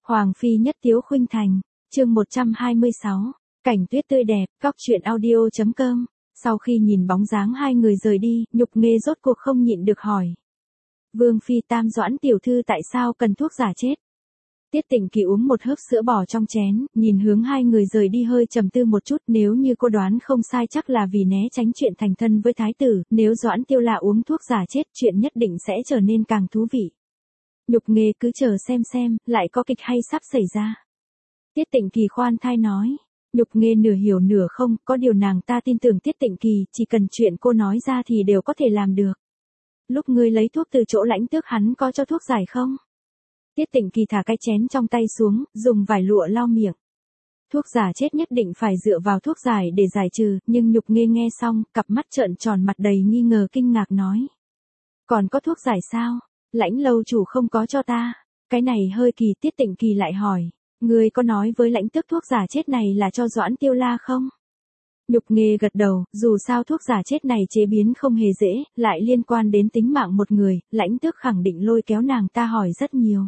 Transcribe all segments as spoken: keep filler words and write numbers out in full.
Hoàng phi nhất tiếu khuynh thành, chương một trăm hai mươi sáu, cảnh tuyết tươi đẹp, góc truyện audio.com. Sau khi nhìn bóng dáng hai người rời đi, Nhục Nghê rốt cuộc không nhịn được hỏi. Vương phi Tam Doãn tiểu thư tại sao cần thuốc giả chết? Tiết Tịnh Kỳ uống một hớp sữa bò trong chén, nhìn hướng hai người rời đi hơi trầm tư một chút, nếu như cô đoán không sai chắc là vì né tránh chuyện thành thân với thái tử, nếu Doãn Tiêu La uống thuốc giả chết chuyện nhất định sẽ trở nên càng thú vị. Nhục Nghê cứ chờ xem xem, lại có kịch hay sắp xảy ra. Tiết Tịnh Kỳ khoan thai nói. Nhục Nghê nửa hiểu nửa không, có điều nàng ta tin tưởng Tiết Tịnh Kỳ, chỉ cần chuyện cô nói ra thì đều có thể làm được. Lúc ngươi lấy thuốc từ chỗ Lãnh Tước hắn có cho thuốc giải không? Tiết Tịnh Kỳ thả cái chén trong tay xuống, dùng vải lụa lau miệng. Thuốc giả chết nhất định phải dựa vào thuốc giải để giải trừ, nhưng Nhục Nghê nghe xong, cặp mắt trợn tròn mặt đầy nghi ngờ kinh ngạc nói. Còn có thuốc giải sao? Lãnh lâu chủ không có cho ta. Cái này hơi kỳ. Tiết Tịnh Kỳ lại hỏi. Ngươi có nói với Lãnh Tước thuốc giả chết này là cho Doãn Tiêu La không? Nhục Nghê gật đầu, dù sao thuốc giả chết này chế biến không hề dễ, lại liên quan đến tính mạng một người, Lãnh Tước khẳng định lôi kéo nàng ta hỏi rất nhiều.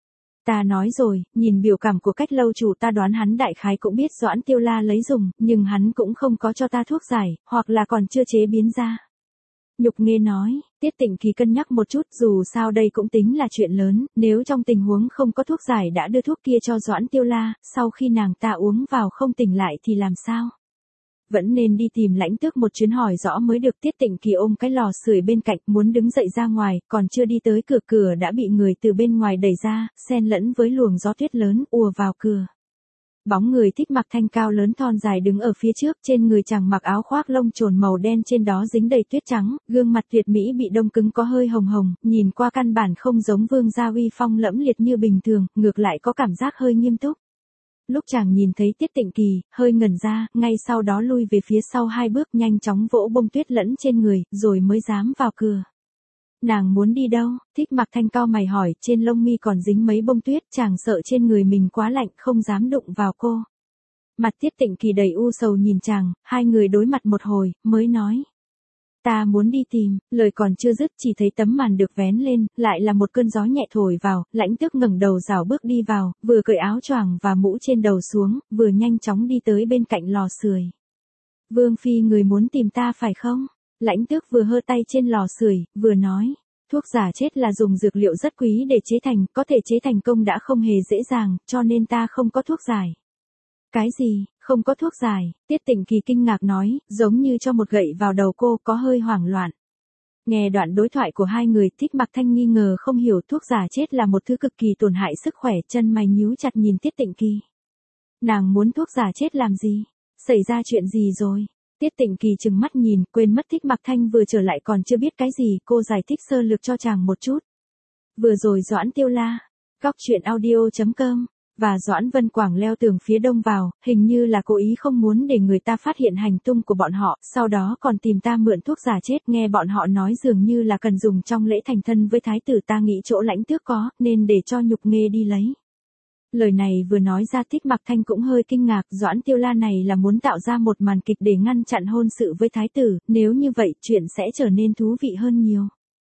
Ta nói rồi, nhìn biểu cảm của Cách lâu chủ ta đoán hắn đại khái cũng biết Doãn Tiêu La lấy dùng, nhưng hắn cũng không có cho ta thuốc giải, hoặc là còn chưa chế biến ra. Nhục Nghê nói, Tiết Tịnh Kỳ cân nhắc một chút, dù sao đây cũng tính là chuyện lớn, nếu trong tình huống không có thuốc giải đã đưa thuốc kia cho Doãn Tiêu La, sau khi nàng ta uống vào không tỉnh lại thì làm sao? Vẫn nên đi tìm Lãnh Tước một chuyến hỏi rõ mới được. Tiết Tịnh Kỳ ôm cái lò sưởi bên cạnh muốn đứng dậy ra ngoài, còn chưa đi tới cửa cửa đã bị người từ bên ngoài đẩy ra, xen lẫn với luồng gió tuyết lớn ùa vào cửa. Bóng người Thích Mặc Thanh cao lớn thon dài đứng ở phía trước, trên người chàng mặc áo khoác lông trồn màu đen trên đó dính đầy tuyết trắng, gương mặt tuyệt mỹ bị đông cứng có hơi hồng hồng, nhìn qua căn bản không giống vương gia uy phong lẫm liệt như bình thường, ngược lại có cảm giác hơi nghiêm túc. Lúc chàng nhìn thấy Tiết Tịnh Kỳ, hơi ngẩn ra, ngay sau đó lui về phía sau hai bước nhanh chóng vỗ bông tuyết lẫn trên người, rồi mới dám vào cửa. Nàng muốn đi đâu? Thích Mặc Thanh cao mày hỏi, trên lông mi còn dính mấy bông tuyết, chàng sợ trên người mình quá lạnh không dám đụng vào cô. Mặt Tiết Tịnh Kỳ đầy u sầu nhìn chàng, hai người đối mặt một hồi, mới nói. Ta muốn đi tìm, lời còn chưa dứt chỉ thấy tấm màn được vén lên, lại là một cơn gió nhẹ thổi vào, Lãnh Tước ngẩng đầu rảo bước đi vào, vừa cởi áo choàng và mũ trên đầu xuống, vừa nhanh chóng đi tới bên cạnh lò sưởi. Vương phi người muốn tìm ta phải không? Lãnh Tước vừa hơ tay trên lò sưởi, vừa nói, thuốc giả chết là dùng dược liệu rất quý để chế thành, có thể chế thành công đã không hề dễ dàng, cho nên ta không có thuốc giải. Cái gì, không có thuốc giải? Tiết Tịnh Kỳ kinh ngạc nói, giống như cho một gậy vào đầu cô, có hơi hoảng loạn. Nghe đoạn đối thoại của hai người, Thích Mặc Thanh nghi ngờ không hiểu thuốc giả chết là một thứ cực kỳ tổn hại sức khỏe, chân mày nhíu chặt nhìn Tiết Tịnh Kỳ. Nàng muốn thuốc giả chết làm gì? Xảy ra chuyện gì rồi? Tiết Tịnh Kỳ trừng mắt nhìn, quên mất Thích Mặc Thanh vừa trở lại còn chưa biết cái gì, cô giải thích sơ lược cho chàng một chút. Vừa rồi Doãn Tiêu La, góc truyện audio.com, và Doãn Vân Quảng leo tường phía đông vào, hình như là cố ý không muốn để người ta phát hiện hành tung của bọn họ, sau đó còn tìm ta mượn thuốc giả chết, nghe bọn họ nói dường như là cần dùng trong lễ thành thân với thái tử, ta nghĩ chỗ Lãnh Tước có, nên để cho Nhục Nghê đi lấy. Lời này vừa nói ra Thích Mặc Thanh cũng hơi kinh ngạc, Doãn Tiêu La này là muốn tạo ra một màn kịch để ngăn chặn hôn sự với thái tử, nếu như vậy chuyện sẽ trở nên thú vị hơn nhiều.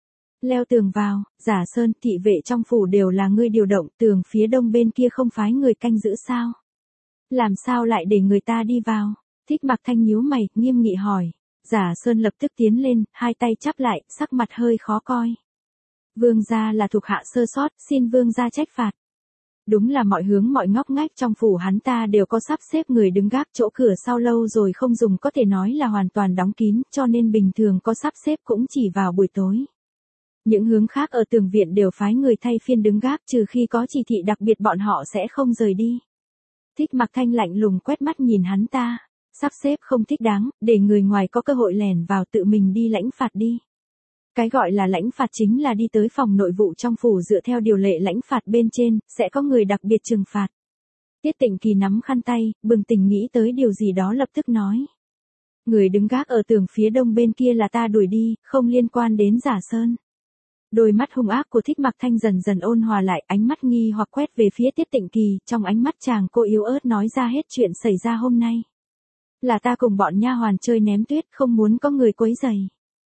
Leo tường vào, Giả Sơn, thị vệ trong phủ đều là ngươi điều động, tường phía đông bên kia không phái người canh giữ sao? Làm sao lại để người ta đi vào? Thích Mặc Thanh nhíu mày, nghiêm nghị hỏi. Giả Sơn lập tức tiến lên, hai tay chắp lại, sắc mặt hơi khó coi. Vương gia là thuộc hạ sơ sót, xin vương gia trách phạt. Đúng là mọi hướng mọi ngóc ngách trong phủ hắn ta đều có sắp xếp người đứng gác, chỗ cửa sau lâu rồi không dùng có thể nói là hoàn toàn đóng kín, cho nên bình thường có sắp xếp cũng chỉ vào buổi tối. Những hướng khác ở tường viện đều phái người thay phiên đứng gác, trừ khi có chỉ thị đặc biệt bọn họ sẽ không rời đi. Thích Mặc Thanh lạnh lùng quét mắt nhìn hắn ta, sắp xếp không thích đáng, để người ngoài có cơ hội lẻn vào tự mình đi lãnh phạt đi. Cái gọi là lãnh phạt chính là đi tới phòng nội vụ trong phủ dựa theo điều lệ lãnh phạt bên trên, sẽ có người đặc biệt trừng phạt. Tiết Tịnh Kỳ nắm khăn tay, bừng tỉnh nghĩ tới điều gì đó lập tức nói. Người đứng gác ở tường phía đông bên kia là ta đuổi đi, không liên quan đến Giả Sơn. Đôi mắt hung ác của Thích Mặc Thanh dần dần ôn hòa lại, ánh mắt nghi hoặc quét về phía Tiết Tịnh Kỳ, trong ánh mắt chàng cô yếu ớt nói ra hết chuyện xảy ra hôm nay. Là ta cùng bọn nha hoàn chơi ném tuyết, không muốn có người quấy rầy.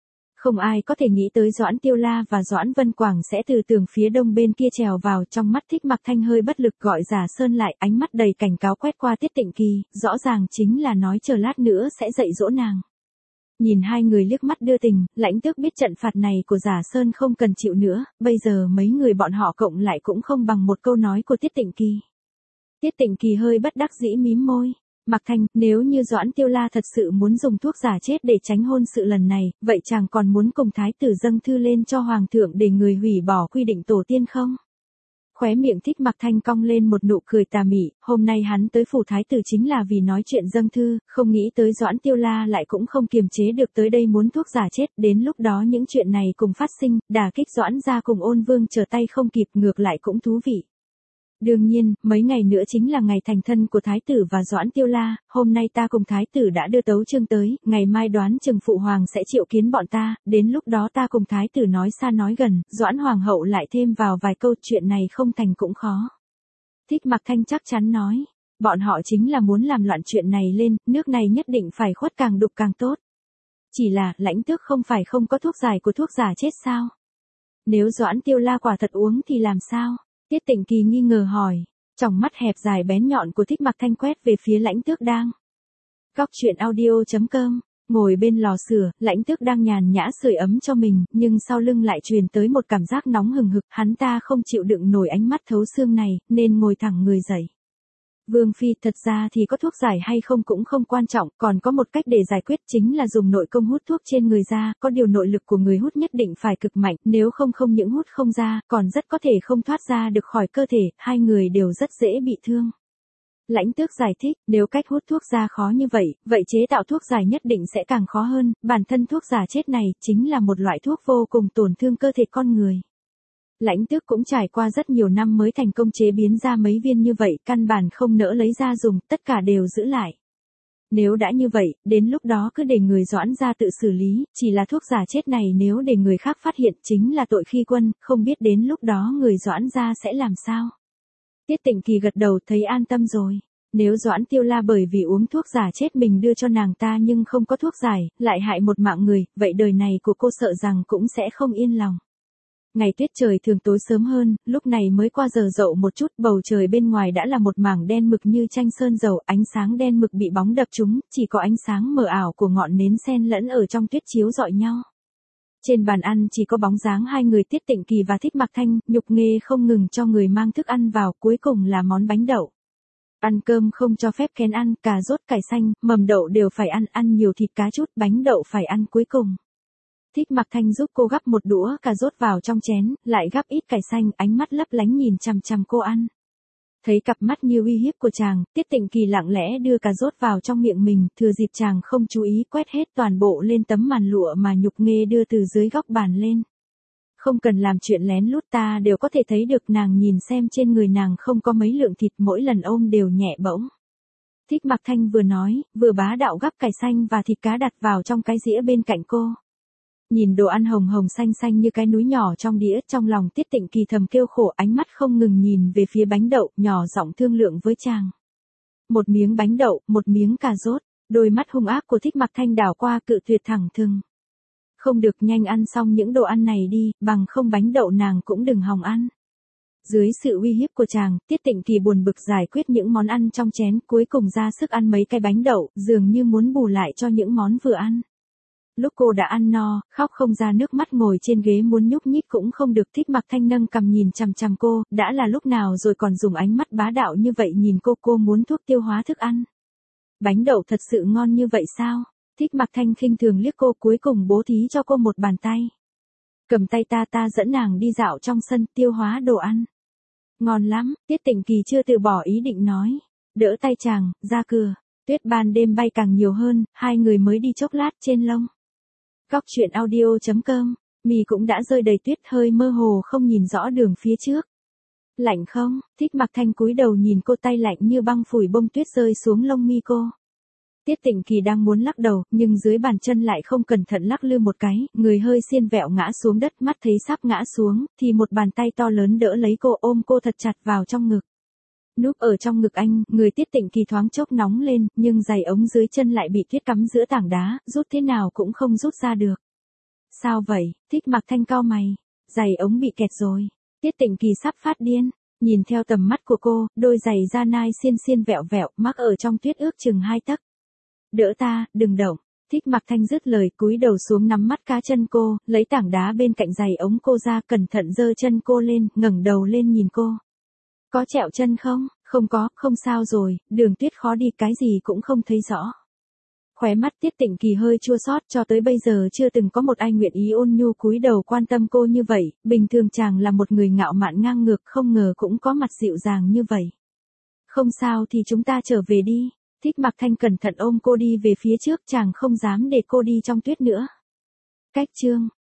Không ai có thể nghĩ tới Doãn Tiêu La và Doãn Vân Quảng sẽ từ tường phía đông bên kia trèo vào. Trong mắt Thích Mặc Thanh hơi bất lực gọi Giả Sơn lại, ánh mắt đầy cảnh cáo quét qua Tiết Tịnh Kỳ, rõ ràng chính là nói chờ lát nữa sẽ dạy dỗ nàng. Nhìn hai người liếc mắt đưa tình, Lãnh Tước biết trận phạt này của Giả Sơn không cần chịu nữa, bây giờ mấy người bọn họ cộng lại cũng không bằng một câu nói của Tiết Tịnh Kỳ. Tiết Tịnh Kỳ hơi bất đắc dĩ mím môi. Mặc Thanh, nếu như Doãn Tiêu La thật sự muốn dùng thuốc giả chết để tránh hôn sự lần này, vậy chàng còn muốn cùng thái tử dâng thư lên cho hoàng thượng để người hủy bỏ quy định tổ tiên không? Khóe miệng Thích Mặc Thanh cong lên một nụ cười tà mị, hôm nay hắn tới phủ thái tử chính là vì nói chuyện dâng thư, không nghĩ tới Doãn Tiêu La lại cũng không kiềm chế được tới đây muốn thuốc giả chết, đến lúc đó những chuyện này cùng phát sinh, đả kích Doãn gia cùng Ôn Vương trở tay không kịp, ngược lại cũng thú vị. Đương nhiên, mấy ngày nữa chính là ngày thành thân của Thái tử và Doãn Tiêu La, hôm nay ta cùng Thái tử đã đưa tấu chương tới, ngày mai đoán chừng Phụ Hoàng sẽ triệu kiến bọn ta, đến lúc đó ta cùng Thái tử nói xa nói gần, Doãn Hoàng hậu lại thêm vào vài câu, chuyện này không thành cũng khó. Thích Mặc Thanh chắc chắn nói, bọn họ chính là muốn làm loạn chuyện này lên, nước này nhất định phải khuất càng đục càng tốt. Chỉ là, Lãnh Tước không phải không có thuốc giải của thuốc giả chết sao? Nếu Doãn Tiêu La quả thật uống thì làm sao? Tiết Tịnh Kỳ nghi ngờ hỏi, tròng mắt hẹp dài bén nhọn của Thích Mặc Thanh quét về phía Lãnh Tước đang. Góc truyện audio chấm com, ngồi bên lò sưởi, Lãnh Tước đang nhàn nhã sưởi ấm cho mình, nhưng sau lưng lại truyền tới một cảm giác nóng hừng hực, hắn ta không chịu đựng nổi ánh mắt thấu xương này, nên ngồi thẳng người dậy. Vương Phi, thật ra thì có thuốc giải hay không cũng không quan trọng, còn có một cách để giải quyết chính là dùng nội công hút thuốc trên người ra, có điều nội lực của người hút nhất định phải cực mạnh, nếu không không những hút không ra, còn rất có thể không thoát ra được khỏi cơ thể, hai người đều rất dễ bị thương. Lãnh Tước giải thích, nếu cách hút thuốc ra khó như vậy, vậy chế tạo thuốc giải nhất định sẽ càng khó hơn, bản thân thuốc giả chết này chính là một loại thuốc vô cùng tổn thương cơ thể con người. Lãnh Tước cũng trải qua rất nhiều năm mới thành công chế biến ra mấy viên như vậy, căn bản không nỡ lấy ra dùng, tất cả đều giữ lại. Nếu đã như vậy, đến lúc đó cứ để người Doãn gia tự xử lý, chỉ là thuốc giả chết này nếu để người khác phát hiện chính là tội khi quân, không biết đến lúc đó người Doãn gia sẽ làm sao. Tiết Tịnh Kỳ gật đầu thấy an tâm rồi. Nếu Doãn Tiêu La bởi vì uống thuốc giả chết mình đưa cho nàng ta nhưng không có thuốc giải, lại hại một mạng người, vậy đời này của cô sợ rằng cũng sẽ không yên lòng. Ngày tuyết trời thường tối sớm hơn, lúc này mới qua giờ dậu một chút, bầu trời bên ngoài đã là một mảng đen mực như tranh sơn dầu, ánh sáng đen mực bị bóng đập trúng, chỉ có ánh sáng mờ ảo của ngọn nến xen lẫn ở trong tuyết chiếu rọi nhau. Trên bàn ăn chỉ có bóng dáng hai người Tiết Tịnh Kỳ và Thích Mặc Thanh, Nhục Nghê không ngừng cho người mang thức ăn vào, cuối cùng là món bánh đậu. Ăn cơm không cho phép kén ăn, cà rốt cải xanh, mầm đậu đều phải ăn, ăn nhiều thịt cá chút, bánh đậu phải ăn cuối cùng. Thích Mặc Thanh giúp cô gắp một đũa cà rốt vào trong chén, lại gắp ít cải xanh, ánh mắt lấp lánh nhìn chằm chằm cô ăn. Thấy cặp mắt như uy hiếp của chàng, Tiết Tịnh Kỳ lặng lẽ đưa cà rốt vào trong miệng mình, thừa dịp chàng không chú ý quét hết toàn bộ lên tấm màn lụa mà Nhục Nghê đưa từ dưới góc bàn lên. Không cần làm chuyện lén lút, ta đều có thể thấy được, nàng nhìn xem trên người nàng không có mấy lượng thịt, mỗi lần ôm đều nhẹ bỗng. Thích Mặc Thanh vừa nói, vừa bá đạo gắp cải xanh và thịt cá đặt vào trong cái dĩa bên cạnh cô. Nhìn đồ ăn hồng hồng xanh xanh như cái núi nhỏ trong đĩa, trong lòng Tiết Tịnh Kỳ thầm kêu khổ, ánh mắt không ngừng nhìn về phía bánh đậu, nhỏ giọng thương lượng với chàng. Một miếng bánh đậu, một miếng cà rốt, đôi mắt hung ác của Thích Mặc Thanh đảo qua, cự tuyệt thẳng thừng. Không được, nhanh ăn xong những đồ ăn này đi, bằng không bánh đậu nàng cũng đừng hòng ăn. Dưới sự uy hiếp của chàng, Tiết Tịnh Kỳ buồn bực giải quyết những món ăn trong chén, cuối cùng ra sức ăn mấy cái bánh đậu, dường như muốn bù lại cho những món vừa ăn. Lúc cô đã ăn no, khóc không ra nước mắt, ngồi trên ghế muốn nhúc nhích cũng không được. Thích Mặc Thanh nâng cằm nhìn chằm chằm cô, đã là lúc nào rồi còn dùng ánh mắt bá đạo như vậy nhìn cô, cô muốn thuốc tiêu hóa thức ăn. Bánh đậu thật sự ngon như vậy sao? Thích Mặc Thanh khinh thường liếc cô, cuối cùng bố thí cho cô một bàn tay. Cầm tay ta, ta dẫn nàng đi dạo trong sân, tiêu hóa đồ ăn. Ngon lắm, Tiết Tịnh Kỳ chưa từ bỏ ý định nói. Đỡ tay chàng, ra cửa. Tuyết ban đêm bay càng nhiều hơn, hai người mới đi chốc lát trên lông. Góc truyện audio chấm com, mì cũng đã rơi đầy tuyết, hơi mơ hồ không nhìn rõ đường phía trước. Lạnh không? Thích Mặc Thanh cúi đầu nhìn cô, tay lạnh như băng phủi bông tuyết rơi xuống lông mi cô. Tiết Tịnh Kỳ đang muốn lắc đầu, nhưng dưới bàn chân lại không cẩn thận lắc lư một cái, người hơi xiên vẹo ngã xuống đất, mắt thấy sắp ngã xuống, thì một bàn tay to lớn đỡ lấy cô, ôm cô thật chặt vào trong ngực. Núp ở trong ngực anh, người Tiết Tịnh Kỳ thoáng chốc nóng lên, nhưng giày ống dưới chân lại bị tuyết cắm giữa tảng đá, rút thế nào cũng không rút ra được. Sao vậy? Thích Mặc Thanh cau mày. Giày ống bị kẹt rồi. Tiết Tịnh Kỳ sắp phát điên. Nhìn theo tầm mắt của cô, đôi giày da nai xiên xiên vẹo vẹo, mắc ở trong tuyết ước chừng hai tấc. Đỡ ta, đừng động. Thích Mặc Thanh dứt lời, cúi đầu xuống nắm mắt cá chân cô, lấy tảng đá bên cạnh giày ống cô ra, cẩn thận giơ chân cô lên, ngẩng đầu lên nhìn cô. Có trẹo chân không? Không có, không sao rồi, đường tuyết khó đi, cái gì cũng không thấy rõ. Khóe mắt Tiết Tịnh Kỳ hơi chua xót, cho tới bây giờ chưa từng có một ai nguyện ý ôn nhu cúi đầu quan tâm cô như vậy, bình thường chàng là một người ngạo mạn ngang ngược, không ngờ cũng có mặt dịu dàng như vậy. Không sao thì chúng ta trở về đi. Thích Mặc Thanh cẩn thận ôm cô đi về phía trước, chàng không dám để cô đi trong tuyết nữa. Cách chương